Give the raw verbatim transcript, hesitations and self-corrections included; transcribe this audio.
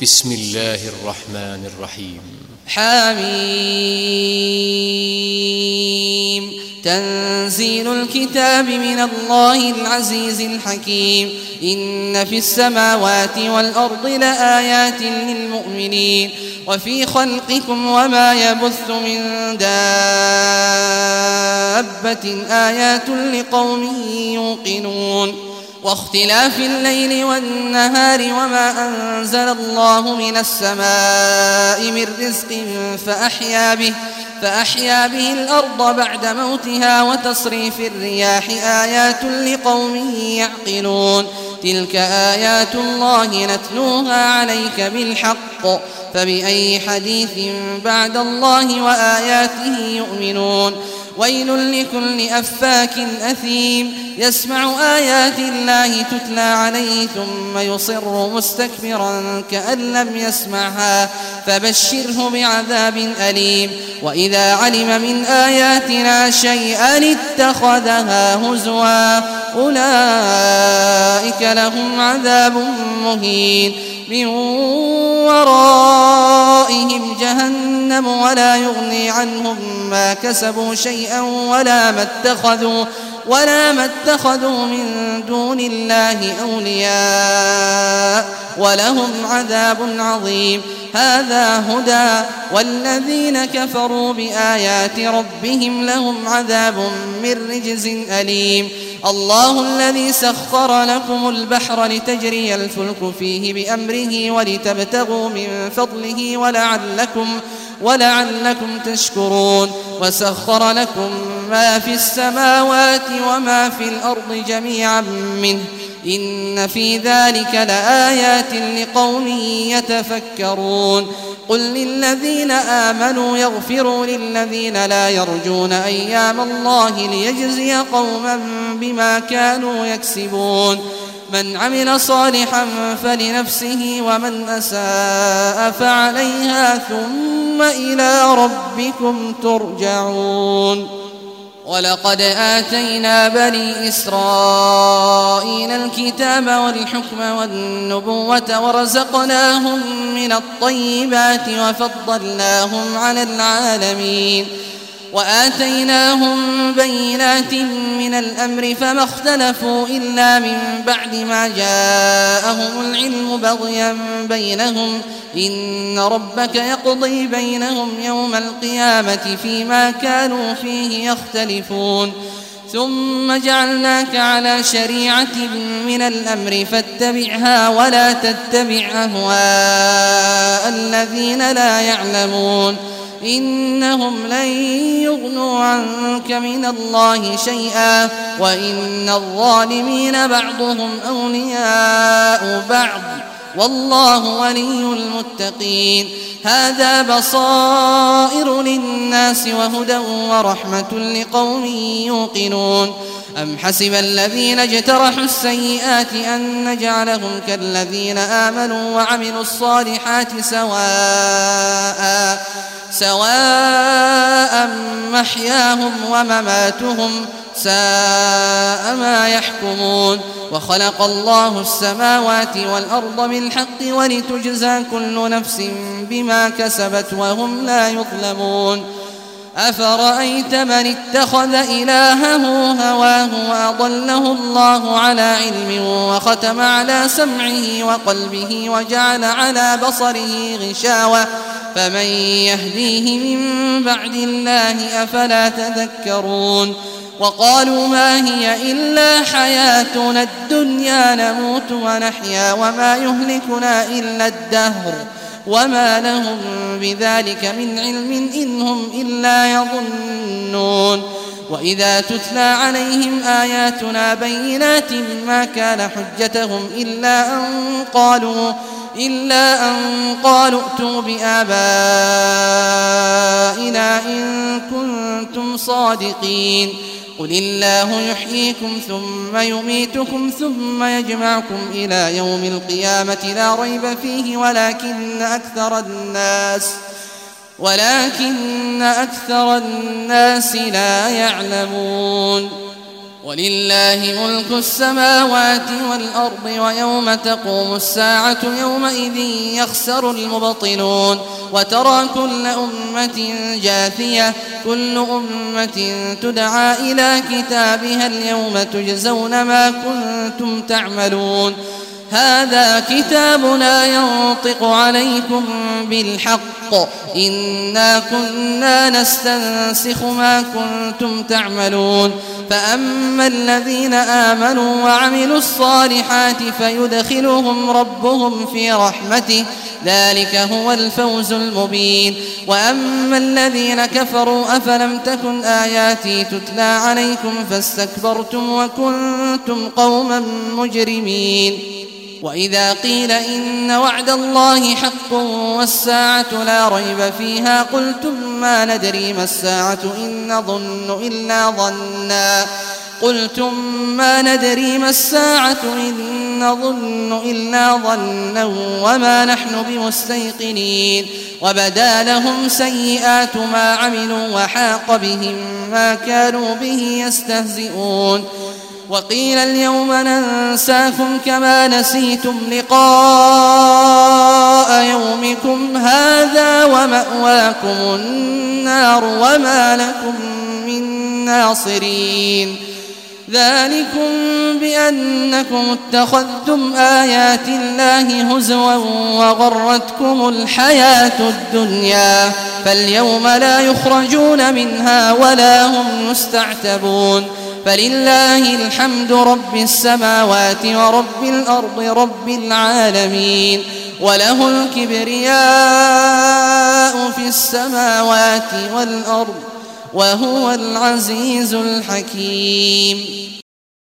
بسم الله الرحمن الرحيم. حميم. تنزيل الكتاب من الله العزيز الحكيم. إن في السماوات والأرض لآيات للمؤمنين وفي خلقكم وما يبث من دابة آيات لقوم يوقنون. واختلاف الليل والنهار وما أنزل الله من السماء من رزق فأحيا به فأحيا به الأرض بعد موتها وتصريف الرياح آيات لقوم يعقلون. تلك آيات الله نتلوها عليك بالحق فبأي حديث بعد الله وآياته يؤمنون. ويل لكل أفاك أثيم يسمع آيات الله تتلى عليه ثم يصر مستكبرا كأن لم يسمعها فبشره بعذاب أليم. وإذا علم من آياتنا شيئا اتخذها هزوا أولئك لهم عذاب مهين من ورائهم جهنم ولا يغني عنهم ما كسبوا شيئا ولا ما اتخذوا ولا ما اتخذوا من دون الله أولياء ولهم عذاب عظيم. هذا هدى والذين كفروا بآيات ربهم لهم عذاب من رجز أليم. الله الذي سخر لكم البحر لتجري الفلك فيه بأمره ولتبتغوا من فضله ولعلكم, ولعلكم تشكرون. وسخر لكم ما في السماوات وما في الأرض جميعا منه إن في ذلك لآيات لقوم يتفكرون. قل للذين آمنوا يغفروا للذين لا يرجون أيام الله ليجزي قوما بما كانوا يكسبون. من عمل صالحا فلنفسه ومن أساء فعليها ثم إلى ربكم ترجعون. ولقد آتينا بني إسرائيل الكتاب والحكم والنبوة ورزقناهم من الطيبات وفضلناهم على العالمين وآتيناهم بينات من الأمر فما اختلفوا إلا من بعد ما جاءهم العلم بغيا بينهم إن ربك يقضي بينهم يوم القيامة فيما كانوا فيه يختلفون. ثم جعلناك على شريعة من الأمر فاتبعها ولا تتبع أهواء الذين لا يعلمون إنهم لن يغنوا عنك من الله شيئا وإن الظالمين بعضهم أولياء بعض والله ولي المتقين. هذا بصائر للناس وهدى ورحمة لقوم يوقنون. أم حسب الذين اجترحوا السيئات أن نجعلهم كالذين آمنوا وعملوا الصالحات سواء سواء محياهم ومماتهم ساء ما يحكمون. وخلق الله السماوات والأرض بالحق ولتجزى كل نفس بما كسبت وهم لا يظلمون. أفرأيت من اتخذ إلهه هواه وأضله الله على علم وختم على سمعه وقلبه وجعل على بصره غشاوة فمن يهديه من بعد الله أفلا تذكرون. وقالوا ما هي إلا حياتنا الدنيا نموت ونحيا وما يهلكنا إلا الدهر وما لهم بذلك من علم إن هم إلا يظنون. وإذا تتلى عليهم آياتنا بينات ما كان حجتهم إلا أن قالوا إلا أن قالوا ائتوا بآبائنا إن كنتم صادقين. قل الله يحييكم ثم يميتكم ثم يجمعكم إلى يوم القيامة لا ريب فيه ولكن أكثر الناس ولكن أكثر الناس لا يعلمون. ولله ملك السماوات والأرض ويوم تقوم الساعة يومئذ يخسر المبطلون وترى كل أمة جاثية كل أمة تدعى إلى كتابها اليوم تجزون ما كنتم تعملون هذا كتابنا ينطق عليكم بالحق إنا كنا نستنسخ ما كنتم تعملون فأما الذين آمنوا وعملوا الصالحات فيدخلهم ربهم في رحمته ذلك هو الفوز المبين وأما الذين كفروا أفلم تكن آياتي تتلى عليكم فاستكبرتم وكنتم قوما مجرمين وإذا قيل إن وعد الله حق والساعة لا ريب فيها قلتم ما ندري ما الساعة إن نظن إلا ظنا قلتم ما ندري ما الساعة إن نظن إلا ظنا وما نحن بمستيقنين وبدا لهم سيئات ما عملوا وحاق بهم ما كانوا به يستهزئون وقيل اليوم ننساكم كما نسيتم لقاء يومكم هذا ومأواكم النار وما لكم من ناصرين ذلكم بأنكم اتخذتم آيات الله هزوا وغرتكم الحياة الدنيا فاليوم لا يخرجون منها ولا هم يستعتبون فلله الحمد رب السماوات ورب الأرض رب العالمين وله الكبرياء في السماوات والأرض وهو العزيز الحكيم